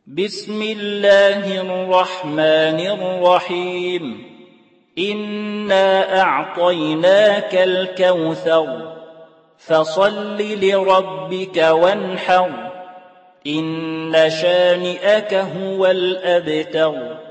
بسم الله الرحمن الرحيم إنا أعطيناك الكوثر فصل لربك وانحر إن شانئك هو الأبتر